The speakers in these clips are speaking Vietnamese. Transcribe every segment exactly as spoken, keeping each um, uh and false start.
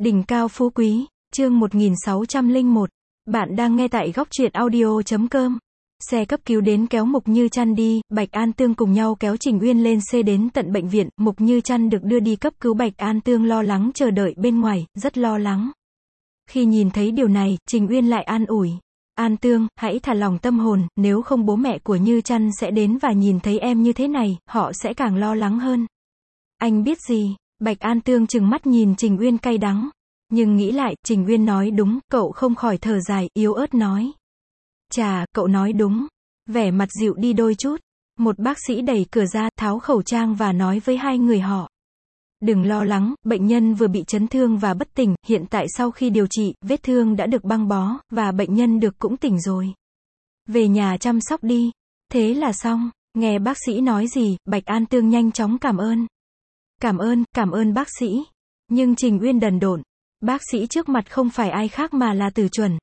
Đỉnh cao phú quý, chương một nghìn sáu trăm lẻ một. Bạn đang nghe tại góc truyện audio chấm com. Xe cấp cứu đến kéo Mục Như Trăn đi, Bạch An Tương cùng nhau kéo Trình Uyên lên xe đến tận bệnh viện, Mục Như Trăn được đưa đi cấp cứu. Bạch An Tương lo lắng chờ đợi bên ngoài, rất lo lắng. Khi nhìn thấy điều này, Trình Uyên lại an ủi. An Tương, hãy thả lòng tâm hồn, nếu không bố mẹ của Như Trăn sẽ đến và nhìn thấy em như thế này, họ sẽ càng lo lắng hơn. Anh biết gì? Bạch An Tương trừng mắt nhìn Trình Uyên cay đắng. Nhưng nghĩ lại, Trình Uyên nói đúng, cậu không khỏi thở dài, yếu ớt nói. Chà, cậu nói đúng. Vẻ mặt dịu đi đôi chút. Một bác sĩ đẩy cửa ra, tháo khẩu trang và nói với hai người họ. Đừng lo lắng, bệnh nhân vừa bị chấn thương và bất tỉnh, hiện tại sau khi điều trị, vết thương đã được băng bó, và bệnh nhân được cũng tỉnh rồi. Về nhà chăm sóc đi. Thế là xong. Nghe bác sĩ nói gì, Bạch An Tương nhanh chóng cảm ơn. Cảm ơn, cảm ơn bác sĩ. Nhưng Trình Uyên đần độn. Bác sĩ trước mặt không phải ai khác mà là Từ Chuẩn.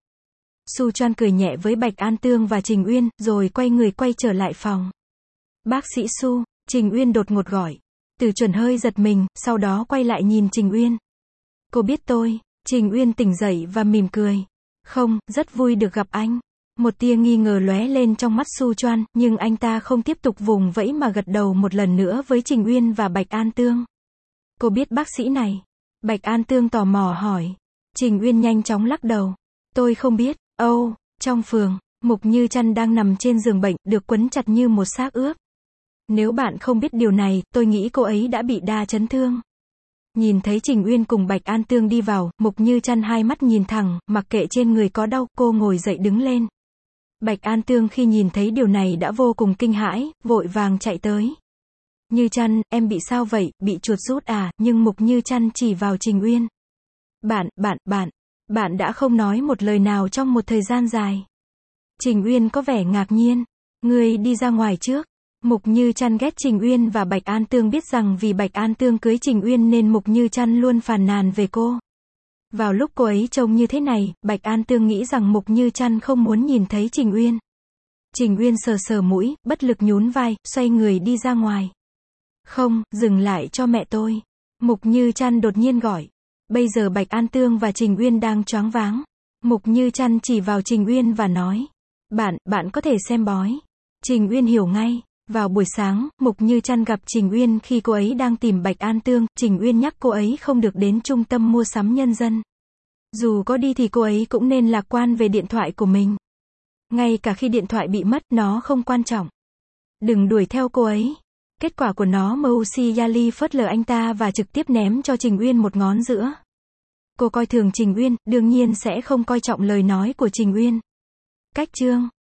Su Choan cười nhẹ với Bạch An Tương và Trình Uyên, rồi quay người quay trở lại phòng. Bác sĩ Su, Trình Uyên đột ngột gọi. Từ Chuẩn hơi giật mình, sau đó quay lại nhìn Trình Uyên. Cô biết tôi. Trình Uyên tỉnh dậy và mỉm cười. Không, rất vui được gặp anh. Một tia nghi ngờ lóe lên trong mắt Su Choan, nhưng anh ta không tiếp tục vùng vẫy mà gật đầu một lần nữa với Trình Uyên và Bạch An Tương. Cô biết bác sĩ này? Bạch An Tương tò mò hỏi. Trình Uyên nhanh chóng lắc đầu. Tôi không biết. Âu, oh, trong phường, Mục Như Trăn đang nằm trên giường bệnh, được quấn chặt như một xác ướp. Nếu bạn không biết điều này, tôi nghĩ cô ấy đã bị đa chấn thương. Nhìn thấy Trình Uyên cùng Bạch An Tương đi vào, Mục Như Trăn hai mắt nhìn thẳng, mặc kệ trên người có đau, cô ngồi dậy đứng lên. Bạch An Tương khi nhìn thấy điều này đã vô cùng kinh hãi, vội vàng chạy tới. Như Trăn, em bị sao vậy, bị chuột rút à? Nhưng Mục Như Trăn chỉ vào Trình Uyên. Bạn, bạn, bạn, bạn đã không nói một lời nào trong một thời gian dài. Trình Uyên có vẻ ngạc nhiên. Ngươi đi ra ngoài trước. Mục Như Trăn ghét Trình Uyên và Bạch An Tương biết rằng vì Bạch An Tương cưới Trình Uyên nên Mục Như Trăn luôn phàn nàn về cô. Vào lúc cô ấy trông như thế này, Bạch An Tương nghĩ rằng Mục Như Trăn không muốn nhìn thấy Trình Uyên. Trình Uyên sờ sờ mũi, bất lực nhún vai, xoay người đi ra ngoài. Không, dừng lại cho mẹ tôi. Mục Như Trăn đột nhiên gọi. Bây giờ Bạch An Tương và Trình Uyên đang choáng váng. Mục Như Trăn chỉ vào Trình Uyên và nói. Bạn, bạn có thể xem bói. Trình Uyên hiểu ngay. Vào buổi sáng, Mục Như Trăn gặp Trình Uyên khi cô ấy đang tìm Bạch An Tương. Trình Uyên nhắc cô ấy không được đến trung tâm mua sắm nhân dân. Dù có đi thì cô ấy cũng nên lạc quan về điện thoại của mình. Ngay cả khi điện thoại bị mất, nó không quan trọng. Đừng đuổi theo cô ấy. Kết quả của nó Mousi Yali phớt lờ anh ta và trực tiếp ném cho Trình Uyên một ngón giữa. Cô coi thường Trình Uyên, đương nhiên sẽ không coi trọng lời nói của Trình Uyên. Cách chương